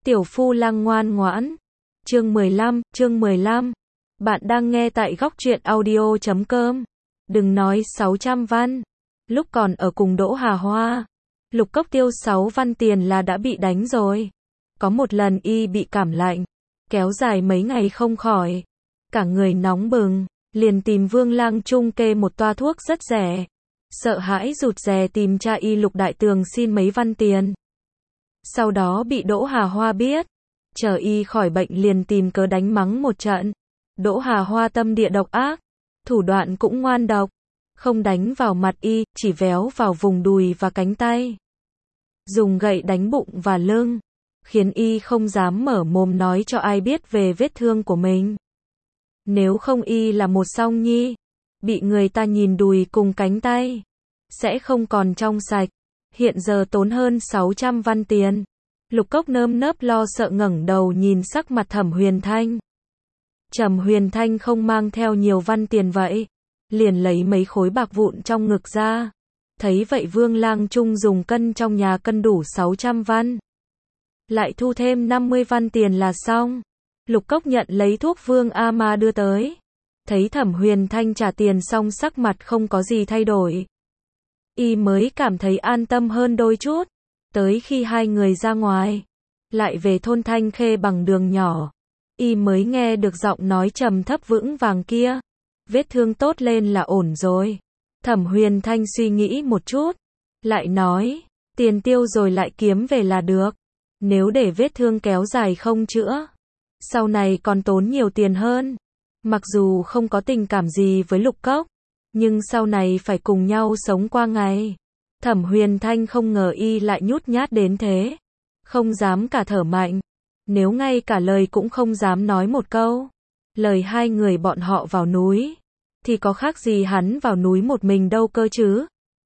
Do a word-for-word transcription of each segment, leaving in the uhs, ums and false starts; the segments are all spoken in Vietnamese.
Tiểu Phu Lang ngoan ngoãn. Chương mười lăm, chương mười lăm. Bạn đang nghe tại góc truyện audio chấm com. Đừng nói sáu trăm văn. Lúc còn ở cùng Đỗ Hà Hoa, Lục Cốc tiêu sáu văn tiền là đã bị đánh rồi. Có một lần y bị cảm lạnh, kéo dài mấy ngày không khỏi. Cả người nóng bừng, liền tìm Vương Lang Trung kê một toa thuốc rất rẻ. Sợ hãi rụt rè tìm cha y Lục Đại Tường xin mấy văn tiền. Sau đó bị Đỗ Hà Hoa biết, chờ y khỏi bệnh liền tìm cớ đánh mắng một trận. Đỗ Hà Hoa tâm địa độc ác, thủ đoạn cũng ngoan độc, không đánh vào mặt y, chỉ véo vào vùng đùi và cánh tay. Dùng gậy đánh bụng và lưng, khiến y không dám mở mồm nói cho ai biết về vết thương của mình. Nếu không y là một song nhi, bị người ta nhìn đùi cùng cánh tay, sẽ không còn trong sạch. Hiện giờ tốn hơn sáu trăm văn tiền. Lục Cốc nơm nớp lo sợ ngẩng đầu nhìn sắc mặt Thẩm Huyền Thanh. Trầm Huyền Thanh không mang theo nhiều văn tiền vậy, liền lấy mấy khối bạc vụn trong ngực ra. Thấy vậy Vương Lang Trung dùng cân trong nhà cân đủ sáu trăm văn. Lại thu thêm năm mươi văn tiền là xong. Lục Cốc nhận lấy thuốc Vương A Ma đưa tới. Thấy Thẩm Huyền Thanh trả tiền xong sắc mặt không có gì thay đổi, y mới cảm thấy an tâm hơn đôi chút. Tới khi hai người ra ngoài, lại về thôn Thanh Khê bằng đường nhỏ, y mới nghe được giọng nói trầm thấp vững vàng kia. Vết thương tốt lên là ổn rồi. Thẩm Huyền Thanh suy nghĩ một chút, lại nói, tiền tiêu rồi lại kiếm về là được. Nếu để vết thương kéo dài không chữa, sau này còn tốn nhiều tiền hơn. Mặc dù không có tình cảm gì với Lục Cốc, nhưng sau này phải cùng nhau sống qua ngày. Thẩm Huyền Thanh không ngờ y lại nhút nhát đến thế, không dám cả thở mạnh, nếu ngay cả lời cũng không dám nói một câu. Lời hai người bọn họ vào núi, thì có khác gì hắn vào núi một mình đâu cơ chứ.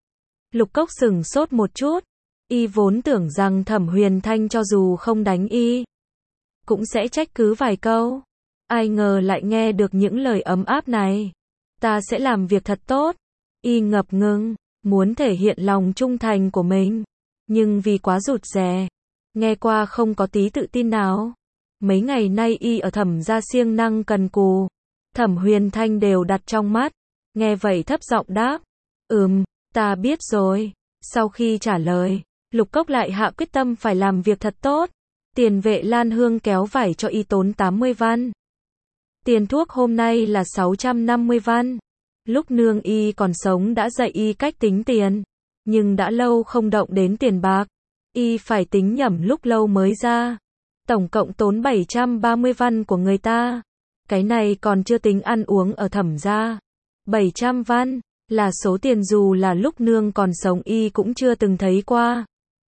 Lục Cốc sửng sốt một chút, y vốn tưởng rằng Thẩm Huyền Thanh cho dù không đánh y, cũng sẽ trách cứ vài câu. Ai ngờ lại nghe được những lời ấm áp này. Ta sẽ làm việc thật tốt. Y ngập ngừng, muốn thể hiện lòng trung thành của mình, nhưng vì quá rụt rè, nghe qua không có tí tự tin nào. Mấy ngày nay y ở Thẩm gia siêng năng cần cù, Thẩm Huyền Thanh đều đặt trong mắt. Nghe vậy thấp giọng đáp, ừm, ta biết rồi. Sau khi trả lời, Lục Cốc lại hạ quyết tâm phải làm việc thật tốt. Tiền vệ Lan Hương kéo vải cho y tốn tám mươi văn. Tiền thuốc hôm nay là sáu trăm năm mươi văn. Lúc nương y còn sống đã dạy y cách tính tiền, nhưng đã lâu không động đến tiền bạc, y phải tính nhẩm lúc lâu mới ra. Tổng cộng tốn bảy trăm ba mươi văn của người ta. Cái này còn chưa tính ăn uống ở Thẩm gia. bảy trăm văn là số tiền dù là lúc nương còn sống y cũng chưa từng thấy qua.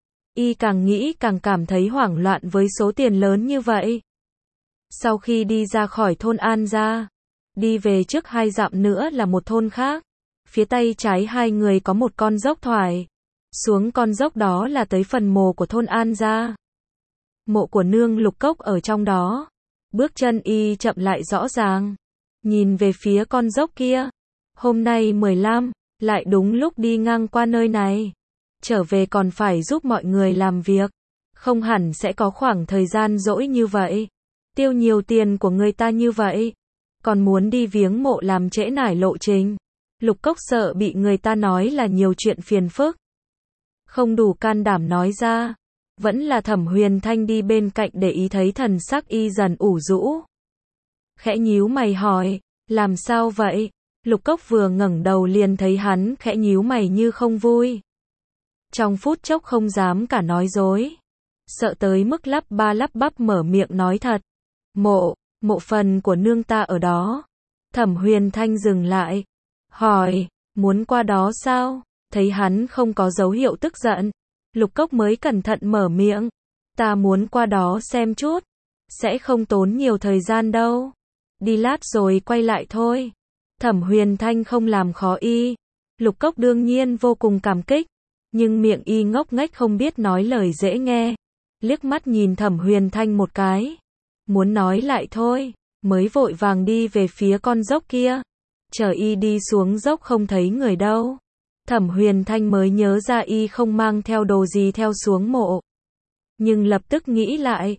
Y càng nghĩ càng cảm thấy hoảng loạn với số tiền lớn như vậy. Sau khi đi ra khỏi thôn An gia, đi về trước hai dặm nữa là một thôn khác. Phía tay trái hai người có một con dốc thoải. Xuống con dốc đó là tới phần mộ của thôn An gia. Mộ của nương Lục Cốc ở trong đó. Bước chân y chậm lại rõ ràng, nhìn về phía con dốc kia. Hôm nay mười lăm, lại đúng lúc đi ngang qua nơi này. Trở về còn phải giúp mọi người làm việc, không hẳn sẽ có khoảng thời gian rỗi như vậy. Tiêu nhiều tiền của người ta như vậy, còn muốn đi viếng mộ làm trễ nải lộ trình. Lục Cốc sợ bị người ta nói là nhiều chuyện phiền phức, không đủ can đảm nói ra. Vẫn là Thẩm Huyền Thanh đi bên cạnh để ý thấy thần sắc y dần ủ rũ. Khẽ nhíu mày hỏi, làm sao vậy? Lục Cốc vừa ngẩng đầu liền thấy hắn khẽ nhíu mày như không vui. Trong phút chốc không dám cả nói dối, sợ tới mức lắp ba lắp bắp mở miệng nói thật. Mộ, mộ phần của nương ta ở đó. Thẩm Huyền Thanh dừng lại, hỏi, muốn qua đó sao? Thấy hắn không có dấu hiệu tức giận, Lục Cốc mới cẩn thận mở miệng, ta muốn qua đó xem chút, sẽ không tốn nhiều thời gian đâu. Đi lát rồi quay lại thôi. Thẩm Huyền Thanh không làm khó y. Lục Cốc đương nhiên vô cùng cảm kích, nhưng miệng y ngốc nghếch không biết nói lời dễ nghe. Liếc mắt nhìn Thẩm Huyền Thanh một cái, muốn nói lại thôi, mới vội vàng đi về phía con dốc kia. Chờ y đi xuống dốc không thấy người đâu, Thẩm Huyền Thanh mới nhớ ra y không mang theo đồ gì theo xuống mộ. Nhưng lập tức nghĩ lại,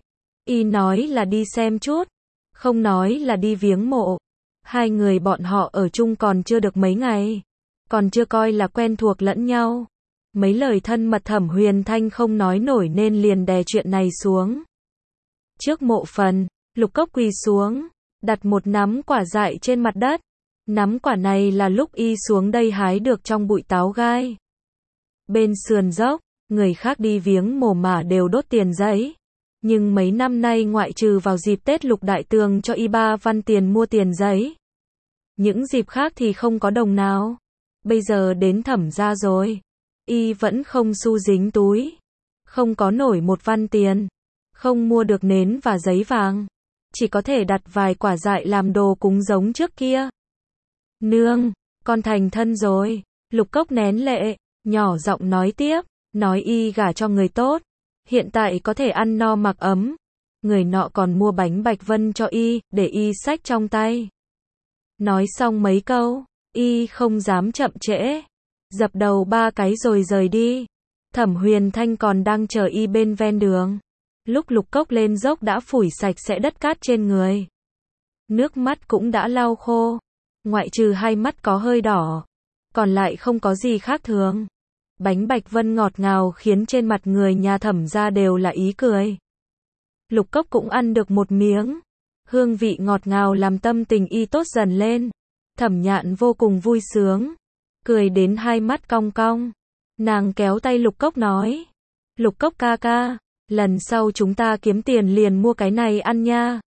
Y nói là đi xem chút, không nói là đi viếng mộ. Hai người bọn họ ở chung còn chưa được mấy ngày, còn chưa coi là quen thuộc lẫn nhau. Mấy lời thân mật Thẩm Huyền Thanh không nói nổi nên liền đè chuyện này xuống. Trước mộ phần, Lục Cốc quỳ xuống, đặt một nắm quả dại trên mặt đất. Nắm quả này là lúc y xuống đây hái được trong bụi táo gai. Bên sườn dốc, người khác đi viếng mồ mà đều đốt tiền giấy. Nhưng mấy năm nay ngoại trừ vào dịp Tết Lục Đại Tường cho y ba văn tiền mua tiền giấy. Những dịp khác thì không có đồng nào. Bây giờ đến Thẩm gia rồi, y vẫn không xu dính túi. Không có nổi một văn tiền. Không mua được nến và giấy vàng. Chỉ có thể đặt vài quả dại làm đồ cúng giống trước kia. Nương, con thành thân rồi. Lục Cốc nén lệ, nhỏ giọng nói tiếp, nói y gả cho người tốt. Hiện tại có thể ăn no mặc ấm. Người nọ còn mua bánh bạch vân cho y, để y xách trong tay. Nói xong mấy câu, y không dám chậm trễ. Dập đầu ba cái rồi rời đi. Thẩm Huyền Thanh còn đang chờ y bên ven đường. Lúc Lục Cốc lên dốc đã phủi sạch sẽ đất cát trên người. Nước mắt cũng đã lau khô. Ngoại trừ hai mắt có hơi đỏ. Còn lại không có gì khác thường. Bánh bạch vân ngọt ngào khiến trên mặt người nhà Thẩm gia đều là ý cười. Lục Cốc cũng ăn được một miếng. Hương vị ngọt ngào làm tâm tình y tốt dần lên. Thẩm Nhạn vô cùng vui sướng. Cười đến hai mắt cong cong. Nàng kéo tay Lục Cốc nói. Lục Cốc ca ca, lần sau chúng ta kiếm tiền liền mua cái này ăn nha.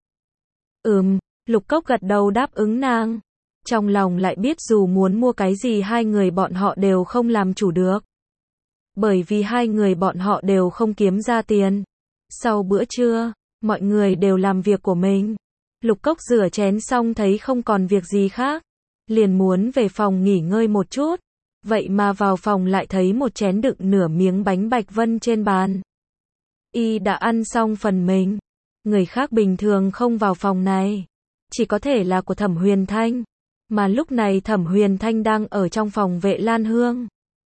Ừm, Lục Cốc gật đầu đáp ứng nàng. Trong lòng lại biết dù muốn mua cái gì hai người bọn họ đều không làm chủ được. Bởi vì hai người bọn họ đều không kiếm ra tiền. Sau bữa trưa, mọi người đều làm việc của mình. Lục Cốc rửa chén xong thấy không còn việc gì khác. Liền muốn về phòng nghỉ ngơi một chút. Vậy mà vào phòng lại thấy một chén đựng nửa miếng bánh bạch vân trên bàn. Y đã ăn xong phần mình. Người khác bình thường không vào phòng này. Chỉ có thể là của Thẩm Huyền Thanh. Mà lúc này Thẩm Huyền Thanh đang ở trong phòng Vệ Lan Hương.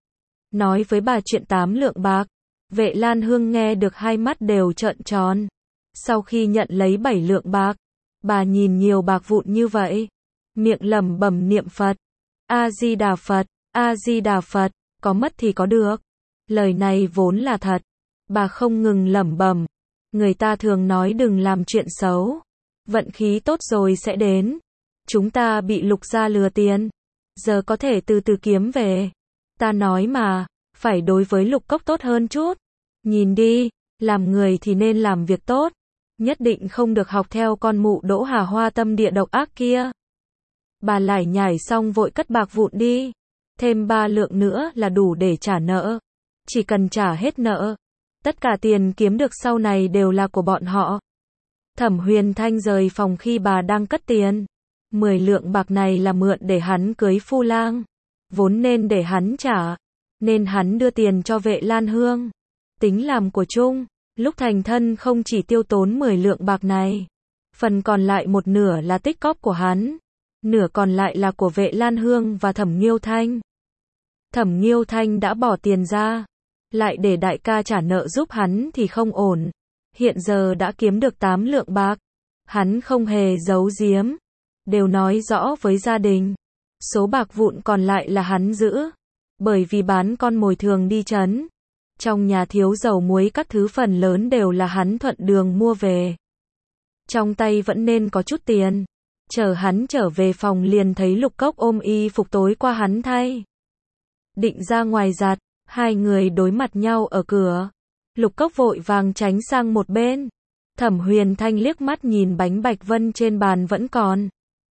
Nói với bà chuyện tám lượng bạc. Vệ Lan Hương nghe được hai mắt đều trợn tròn. Sau khi nhận lấy bảy lượng bạc, bà nhìn nhiều bạc vụn như vậy. Miệng lẩm bẩm niệm Phật. A-di-đà Phật, A-di-đà Phật, có mất thì có được. Lời này vốn là thật. Bà không ngừng lẩm bẩm. Người ta thường nói đừng làm chuyện xấu. Vận khí tốt rồi sẽ đến. Chúng ta bị Lục gia lừa tiền. Giờ có thể từ từ kiếm về. Ta nói mà, phải đối với Lục Cốc tốt hơn chút. Nhìn đi, làm người thì nên làm việc tốt. Nhất định không được học theo con mụ Đỗ Hà Hoa tâm địa độc ác kia. Bà lải nhải xong vội cất bạc vụn đi. Thêm ba lượng nữa là đủ để trả nợ. Chỉ cần trả hết nợ. Tất cả tiền kiếm được sau này đều là của bọn họ. Thẩm Huyền Thanh rời phòng khi bà đang cất tiền. Mười lượng bạc này là mượn để hắn cưới phu lang. Vốn nên để hắn trả. Nên hắn đưa tiền cho Vệ Lan Hương. Tính làm của chung. Lúc thành thân không chỉ tiêu tốn mười lượng bạc này. Phần còn lại một nửa là tích cóp của hắn. Nửa còn lại là của Vệ Lan Hương và Thẩm Nghiêu Thanh. Thẩm Nghiêu Thanh đã bỏ tiền ra. Lại để đại ca trả nợ giúp hắn thì không ổn. Hiện giờ đã kiếm được tám lượng bạc. Hắn không hề giấu giếm. Đều nói rõ với gia đình. Số bạc vụn còn lại là hắn giữ. Bởi vì bán con mồi thường đi trấn. Trong nhà thiếu dầu muối các thứ phần lớn đều là hắn thuận đường mua về. Trong tay vẫn nên có chút tiền. Chờ hắn trở về phòng liền thấy Lục Cốc ôm y phục tối qua hắn thay. Định ra ngoài giặt, hai người đối mặt nhau ở cửa. Lục Cốc vội vàng tránh sang một bên. Thẩm Huyền Thanh liếc mắt nhìn bánh bạch vân trên bàn vẫn còn.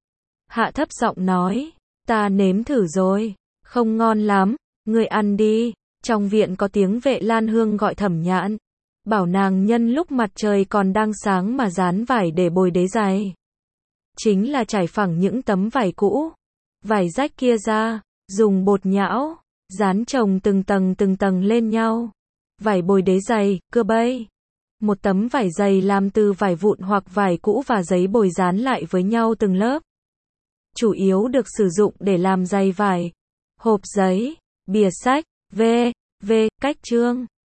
Hạ thấp giọng nói, ta nếm thử rồi, không ngon lắm, ngươi ăn đi. Trong viện có tiếng Vệ Lan Hương gọi Thẩm Nhạn. Bảo nàng nhân lúc mặt trời còn đang sáng mà dán vải để bồi đế giày. Chính là trải phẳng những tấm vải cũ. Vải rách kia ra, dùng bột nhão, dán chồng từng tầng từng tầng lên nhau. Vải bồi đế giày, cưa bay. Một tấm vải dày làm từ vải vụn hoặc vải cũ và giấy bồi dán lại với nhau từng lớp. Chủ yếu được sử dụng để làm giày vải, hộp giấy, bìa sách, v, v, cách chương.